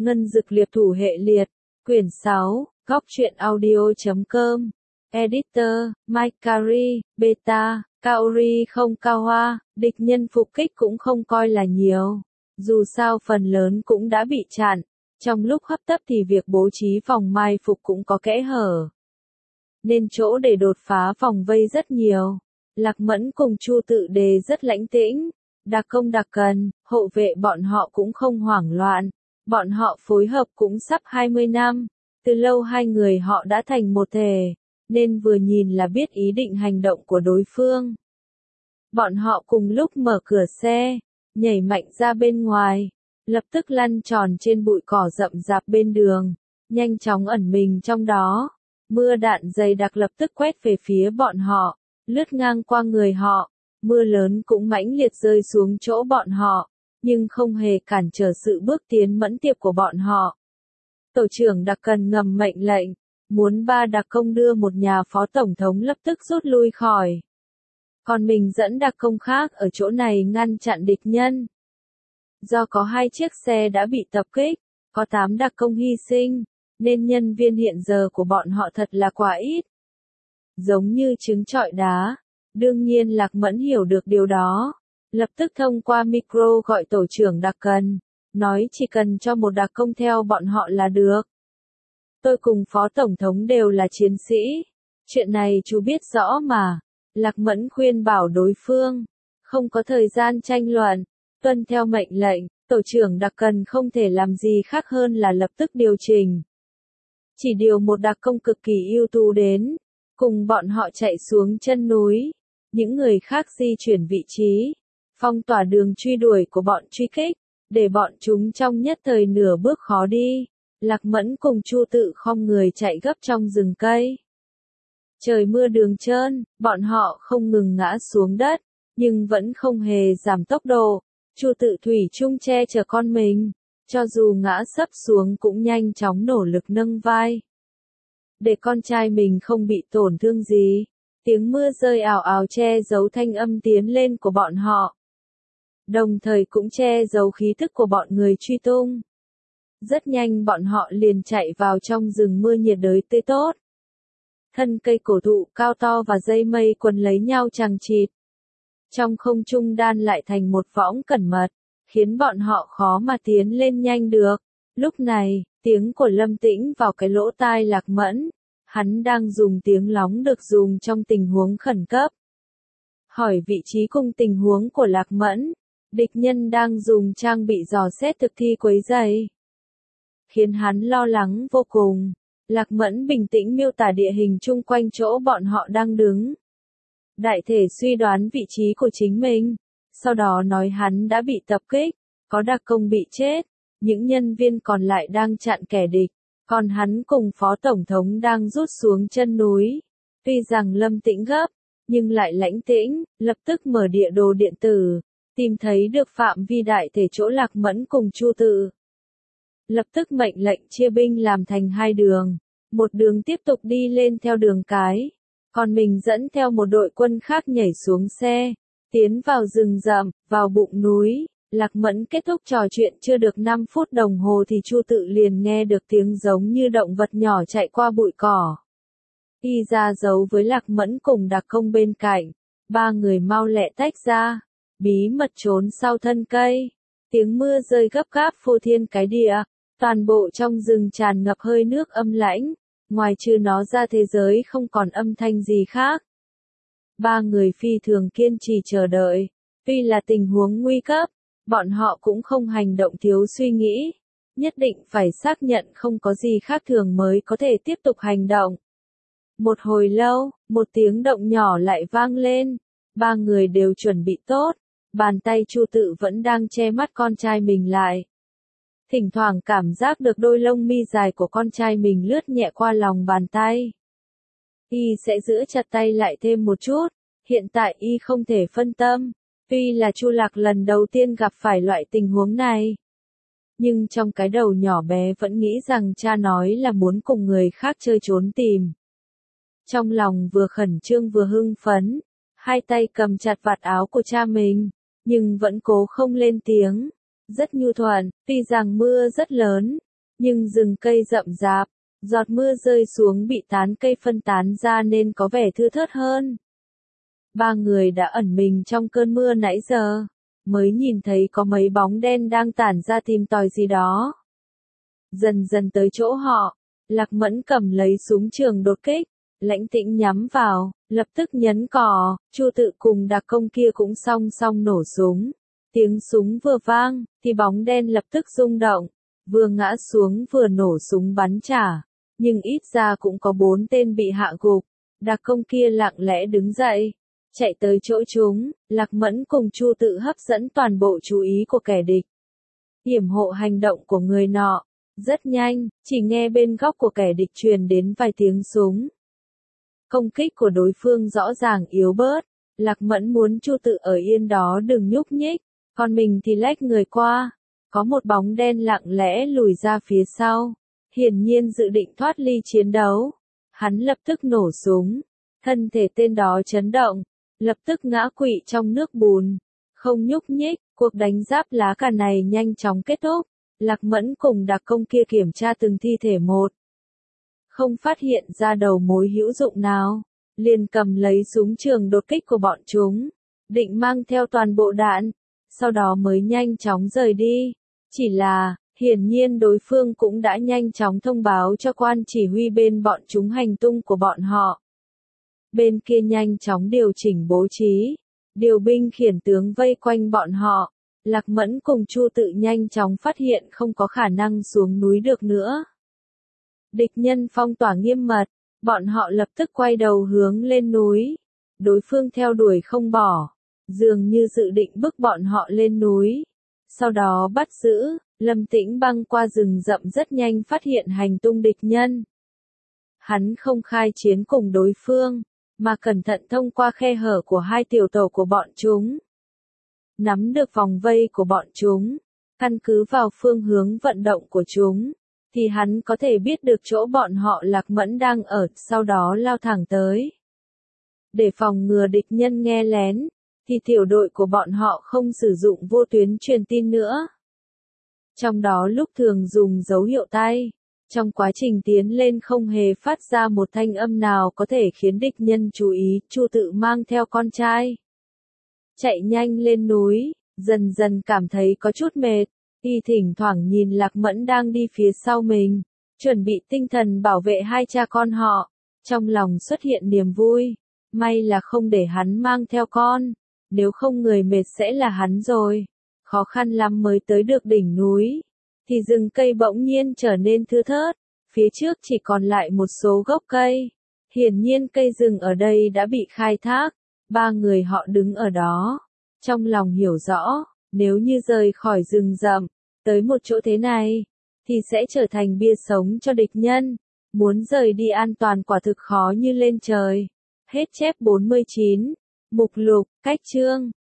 Ngân Dực Liệp Thủ Hệ Liệt, quyển 6, Góc truyện audio.com, Editor, Mike Carey, Beta, Kaori không cao hoa, địch nhân phục kích cũng không coi là nhiều. Dù sao phần lớn cũng đã bị chặn, trong lúc hấp tấp thì việc bố trí vòng mai phục cũng có kẽ hở. Nên chỗ để đột phá vòng vây rất nhiều. Lạc Mẫn cùng Chu Tự Đề rất lãnh tĩnh, đặc công đặc cần, hộ vệ bọn họ cũng không hoảng loạn. Bọn họ phối hợp cũng sắp 20 năm, từ lâu hai người họ đã thành một thể, nên vừa nhìn là biết ý định hành động của đối phương. Bọn họ cùng lúc mở cửa xe, nhảy mạnh ra bên ngoài, lập tức lăn tròn trên bụi cỏ rậm rạp bên đường, nhanh chóng ẩn mình trong đó. Mưa đạn dày đặc lập tức quét về phía bọn họ, lướt ngang qua người họ, mưa lớn cũng mãnh liệt rơi xuống chỗ bọn họ, nhưng không hề cản trở sự bước tiến mẫn tiệp của bọn họ. Tổ trưởng đặc cần ngầm mệnh lệnh, muốn ba đặc công đưa một nhà phó tổng thống lập tức rút lui khỏi. Còn mình dẫn đặc công khác ở chỗ này ngăn chặn địch nhân. Do có 2 chiếc xe đã bị tập kích, có 8 đặc công hy sinh, nên nhân viên hiện giờ của bọn họ thật là quá ít. Giống như trứng trọi đá, đương nhiên Lạc Mẫn hiểu được điều đó. Lập tức thông qua micro gọi tổ trưởng đặc cần, nói chỉ cần cho một đặc công theo bọn họ là được. Tôi cùng phó tổng thống đều là chiến sĩ, chuyện này chú biết rõ mà. Lạc Mẫn khuyên bảo đối phương, không có thời gian tranh luận, tuân theo mệnh lệnh, tổ trưởng đặc cần không thể làm gì khác hơn là lập tức điều chỉnh. Chỉ điều một đặc công cực kỳ ưu tú đến, cùng bọn họ chạy xuống chân núi, những người khác di chuyển vị trí, phong tỏa đường truy đuổi của bọn truy kích, để bọn chúng trong nhất thời nửa bước khó đi. Lạc Mẫn cùng Chu Tự khom người chạy gấp trong rừng cây. Trời mưa đường trơn, bọn họ không ngừng ngã xuống đất, nhưng vẫn không hề giảm tốc độ. Chu Tự thủy chung che chở con mình, cho dù ngã sấp xuống cũng nhanh chóng nỗ lực nâng vai, để con trai mình không bị tổn thương gì. Tiếng mưa rơi ào ào che giấu thanh âm tiến lên của bọn họ, đồng thời cũng che giấu khí thức của bọn người truy tung. Rất nhanh bọn họ liền chạy vào trong rừng mưa nhiệt đới tươi tốt. Thân cây cổ thụ cao to và dây mây quấn lấy nhau chằng chịt, trong không trung đan lại thành một võng cẩn mật, khiến bọn họ khó mà tiến lên nhanh được. Lúc này, tiếng của Lâm Tĩnh vào cái lỗ tai Lạc Mẫn, hắn đang dùng tiếng lóng được dùng trong tình huống khẩn cấp. Hỏi vị trí cùng tình huống của Lạc Mẫn, địch nhân đang dùng trang bị dò xét thực thi quấy rầy, khiến hắn lo lắng vô cùng. Lạc Mẫn bình tĩnh miêu tả địa hình chung quanh chỗ bọn họ đang đứng, đại thể suy đoán vị trí của chính mình, sau đó nói hắn đã bị tập kích, có đặc công bị chết, những nhân viên còn lại đang chặn kẻ địch, còn hắn cùng phó tổng thống đang rút xuống chân núi. Tuy rằng Lâm Tĩnh gấp, nhưng lại lãnh tĩnh, lập tức mở địa đồ điện tử, tìm thấy được phạm vi đại thể chỗ Lạc Mẫn cùng Chu Tự. Lập tức mệnh lệnh chia binh làm thành 2 đường, một đường tiếp tục đi lên theo đường cái, còn mình dẫn theo một đội quân khác nhảy xuống xe, tiến vào rừng rậm, vào bụng núi. Lạc Mẫn kết thúc trò chuyện chưa được 5 phút đồng hồ thì Chu Tự liền nghe được tiếng giống như động vật nhỏ chạy qua bụi cỏ. Y ra dấu với Lạc Mẫn cùng đặc công bên cạnh, 3 người mau lẹ tách ra, bí mật trốn sau thân cây. Tiếng mưa rơi gấp gáp phô thiên cái địa, toàn bộ trong rừng tràn ngập hơi nước âm lãnh, ngoài trừ nó ra thế giới không còn âm thanh gì khác. 3 người phi thường kiên trì chờ đợi, tuy là tình huống nguy cấp, bọn họ cũng không hành động thiếu suy nghĩ, nhất định phải xác nhận không có gì khác thường mới có thể tiếp tục hành động. Một hồi lâu, một tiếng động nhỏ lại vang lên, 3 người đều chuẩn bị tốt, bàn tay Chu Tự vẫn đang che mắt con trai mình lại. Thỉnh thoảng cảm giác được đôi lông mi dài của con trai mình lướt nhẹ qua lòng bàn tay. Y sẽ giữ chặt tay lại thêm một chút, hiện tại Y không thể phân tâm. Tuy là Chu Lạc lần đầu tiên gặp phải loại tình huống này, nhưng trong cái đầu nhỏ bé vẫn nghĩ rằng cha nói là muốn cùng người khác chơi trốn tìm. Trong lòng vừa khẩn trương vừa hưng phấn, 2 tay cầm chặt vạt áo của cha mình, nhưng vẫn cố không lên tiếng. Rất nhu thuận, tuy rằng mưa rất lớn, Nhưng rừng cây rậm rạp, giọt mưa rơi xuống bị tán cây phân tán ra nên có vẻ thưa thớt hơn. Ba người đã ẩn mình trong cơn mưa nãy giờ, mới nhìn thấy có mấy bóng đen đang tản ra tìm tòi gì đó. Dần dần tới chỗ họ, Lạc Mẫn cầm lấy súng trường đột kích, lãnh tĩnh nhắm vào, lập tức nhấn cò, Chu Tự cùng đặc công kia cũng song song nổ súng. Tiếng súng vừa vang, thì bóng đen lập tức rung động, vừa ngã xuống vừa nổ súng bắn trả, nhưng ít ra cũng có 4 tên bị hạ gục. Đặc công kia lặng lẽ đứng dậy, chạy tới chỗ chúng, Lạc Mẫn cùng Chu Tự hấp dẫn toàn bộ chú ý của kẻ địch. Yểm hộ hành động của người nọ. Rất nhanh, chỉ nghe bên góc của kẻ địch truyền đến vài tiếng súng. Công kích của đối phương rõ ràng yếu bớt, Lạc Mẫn muốn Chu Tự ở yên đó đừng nhúc nhích, còn mình thì lách người qua. Có một bóng đen lặng lẽ lùi ra phía sau, hiển nhiên dự định thoát ly chiến đấu. Hắn lập tức nổ súng, thân thể tên đó chấn động, lập tức ngã quỵ trong nước bùn, không nhúc nhích. Cuộc đánh giáp lá cà này nhanh chóng kết thúc. Lạc Mẫn cùng đặc công kia kiểm tra từng thi thể một. Không phát hiện ra đầu mối hữu dụng nào, liền cầm lấy súng trường đột kích của bọn chúng, định mang theo toàn bộ đạn, sau đó mới nhanh chóng rời đi. Chỉ là, hiển nhiên đối phương cũng đã nhanh chóng thông báo cho quan chỉ huy bên bọn chúng hành tung của bọn họ. Bên kia nhanh chóng điều chỉnh bố trí, điều binh khiển tướng vây quanh bọn họ. Lạc Mẫn cùng Chu Tự nhanh chóng phát hiện không có khả năng xuống núi được nữa. Địch nhân phong tỏa nghiêm mật, bọn họ lập tức quay đầu hướng lên núi. Đối phương theo đuổi không bỏ, dường như dự định bức bọn họ lên núi. Sau đó bắt giữ, Lâm Tĩnh băng qua rừng rậm rất nhanh phát hiện hành tung địch nhân. Hắn không khai chiến cùng đối phương, mà cẩn thận thông qua khe hở của hai tiểu tổ của bọn chúng. Nắm được vòng vây của bọn chúng, căn cứ vào phương hướng vận động của chúng, thì hắn có thể biết được chỗ bọn họ Lạc Mẫn đang ở, sau đó lao thẳng tới. Để phòng ngừa địch nhân nghe lén, thì tiểu đội của bọn họ không sử dụng vô tuyến truyền tin nữa. Trong đó lúc thường dùng dấu hiệu tay, trong quá trình tiến lên không hề phát ra một thanh âm nào có thể khiến địch nhân chú ý. Chu Tự mang theo con trai chạy nhanh lên núi, dần dần cảm thấy có chút mệt, y thỉnh thoảng nhìn Lạc Mẫn đang đi phía sau mình, chuẩn bị tinh thần bảo vệ hai cha con họ, trong lòng xuất hiện niềm vui, may là không để hắn mang theo con, nếu không người mệt sẽ là hắn rồi. Khó khăn lắm mới tới được đỉnh núi, thì rừng cây bỗng nhiên trở nên thưa thớt, phía trước chỉ còn lại một số gốc cây, hiển nhiên cây rừng ở đây đã bị khai thác. Ba người họ đứng ở đó, trong lòng hiểu rõ, nếu như rời khỏi rừng rậm, tới một chỗ thế này, thì sẽ trở thành bia sống cho địch nhân. Muốn rời đi an toàn quả thực khó như lên trời. Hết chép 49. Mục lục, cách chương.